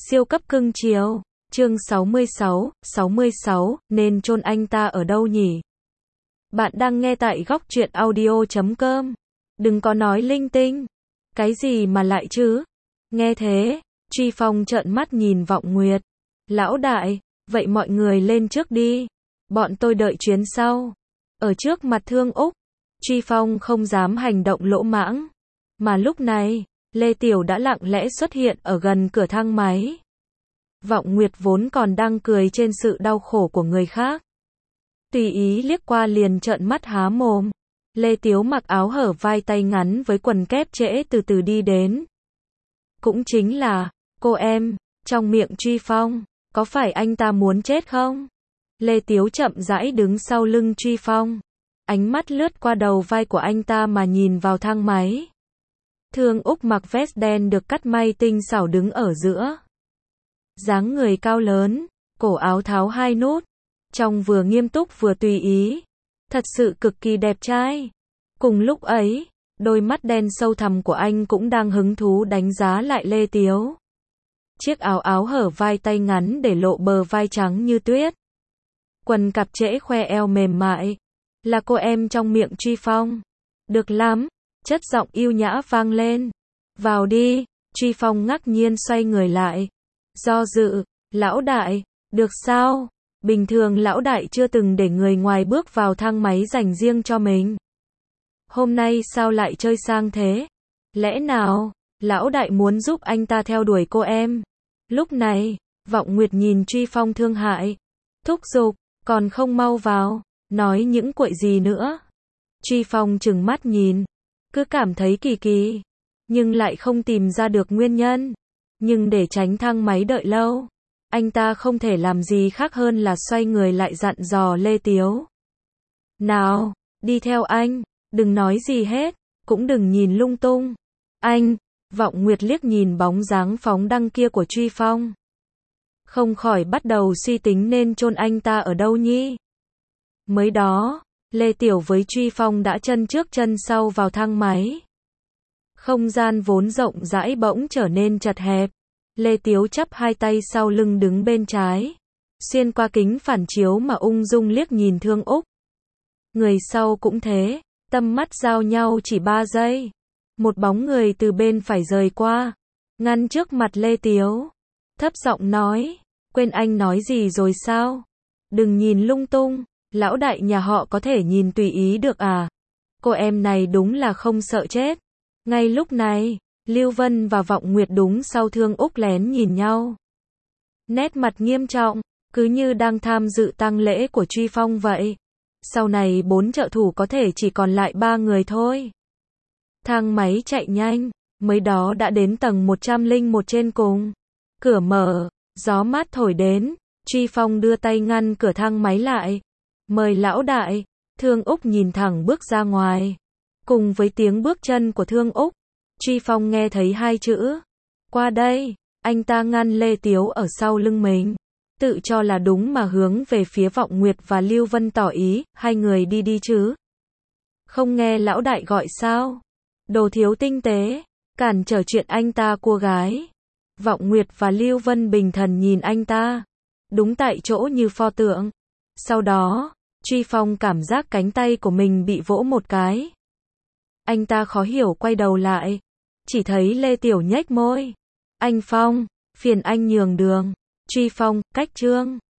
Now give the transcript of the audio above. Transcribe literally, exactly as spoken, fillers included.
Siêu cấp cưng chiều. Chương sáu mươi sáu, sáu mươi sáu, nên chôn anh ta ở đâu nhỉ? Bạn đang nghe tại góc truyện audio chấm com. Đừng có nói linh tinh. Cái gì mà lại chứ? Nghe thế, Truy Phong trợn mắt nhìn Vọng Nguyệt. Lão đại, vậy mọi người lên trước đi. Bọn tôi đợi chuyến sau. Ở trước mặt Thương Úc, Truy Phong không dám hành động lỗ mãng. Mà lúc này, Lê Tiểu đã lặng lẽ xuất hiện ở gần cửa thang máy. Vọng Nguyệt vốn còn đang cười trên sự đau khổ của người khác. Tùy ý liếc qua liền trợn mắt há mồm. Lê Tiếu mặc áo hở vai tay ngắn với quần kép trễ từ từ đi đến. Cũng chính là, cô em, trong miệng Truy Phong, có phải anh ta muốn chết không? Lê Tiếu chậm rãi đứng sau lưng Truy Phong. Ánh mắt lướt qua đầu vai của anh ta mà nhìn vào thang máy. Thương Úc mặc vest đen được cắt may tinh xảo đứng ở giữa. Dáng người cao lớn, cổ áo tháo hai nút, trông vừa nghiêm túc vừa tùy ý, thật sự cực kỳ đẹp trai. Cùng lúc ấy, đôi mắt đen sâu thẳm của anh cũng đang hứng thú đánh giá lại Lê Tiếu. Chiếc áo áo hở vai tay ngắn để lộ bờ vai trắng như tuyết. Quần cạp trễ khoe eo mềm mại, là cô em trong miệng Truy Phong. Được lắm, chất giọng yêu nhã vang lên. Vào đi, Truy Phong ngạc nhiên xoay người lại. Do dự, lão đại, được sao? Bình thường lão đại chưa từng để người ngoài bước vào thang máy dành riêng cho mình. Hôm nay sao lại chơi sang thế? Lẽ nào, lão đại muốn giúp anh ta theo đuổi cô em? Lúc này, Vọng Nguyệt nhìn Truy Phong thương hại. Thúc giục, còn không mau vào, nói những quậy gì nữa? Truy Phong trừng mắt nhìn, cứ cảm thấy kỳ kỳ, nhưng lại không tìm ra được nguyên nhân. Nhưng để tránh thang máy đợi lâu, anh ta không thể làm gì khác hơn là xoay người lại dặn dò Lê Tiếu. Nào, đi theo anh, đừng nói gì hết, cũng đừng nhìn lung tung. Anh, Vọng Nguyệt liếc nhìn bóng dáng phóng đăng kia của Truy Phong. Không khỏi bắt đầu suy tính nên chôn anh ta ở đâu nhỉ? Mới đó, Lê Tiểu với Truy Phong đã chân trước chân sau vào thang máy. Không gian vốn rộng rãi bỗng trở nên chật hẹp. Lê Tiếu chắp hai tay sau lưng đứng bên trái, xuyên qua kính phản chiếu mà ung dung liếc nhìn Thương Úc. Người sau cũng thế, tâm mắt giao nhau chỉ ba giây. Một bóng người từ bên phải rời qua, ngăn trước mặt Lê Tiếu. Thấp giọng nói, quên anh nói gì rồi sao? Đừng nhìn lung tung, lão đại nhà họ có thể nhìn tùy ý được à? Cô em này đúng là không sợ chết. Ngay lúc này, Lưu Vân và Vọng Nguyệt đúng sau Thương Úc lén nhìn nhau. Nét mặt nghiêm trọng, cứ như đang tham dự tang lễ của Truy Phong vậy. Sau này bốn trợ thủ có thể chỉ còn lại ba người thôi. Thang máy chạy nhanh, mới đó đã đến tầng một trăm lẻ một trên cùng. Cửa mở, gió mát thổi đến, Truy Phong đưa tay ngăn cửa thang máy lại. Mời lão đại. Thương Úc nhìn thẳng bước ra ngoài. Cùng với tiếng bước chân của Thương Úc, Truy Phong nghe thấy hai chữ. Qua đây, anh ta ngăn Lê Tiếu ở sau lưng mình. Tự cho là đúng mà hướng về phía Vọng Nguyệt và Lưu Vân tỏ ý, hai người đi đi chứ. Không nghe lão đại gọi sao? Đồ thiếu tinh tế, cản trở chuyện anh ta cua gái. Vọng Nguyệt và Lưu Vân bình thần nhìn anh ta, đúng tại chỗ như pho tượng. Sau đó, Truy Phong cảm giác cánh tay của mình bị vỗ một cái. Anh ta khó hiểu quay đầu lại, chỉ thấy Lê Tiểu nhếch môi. Anh Phong, phiền anh nhường đường. Truy Phong, cách trương.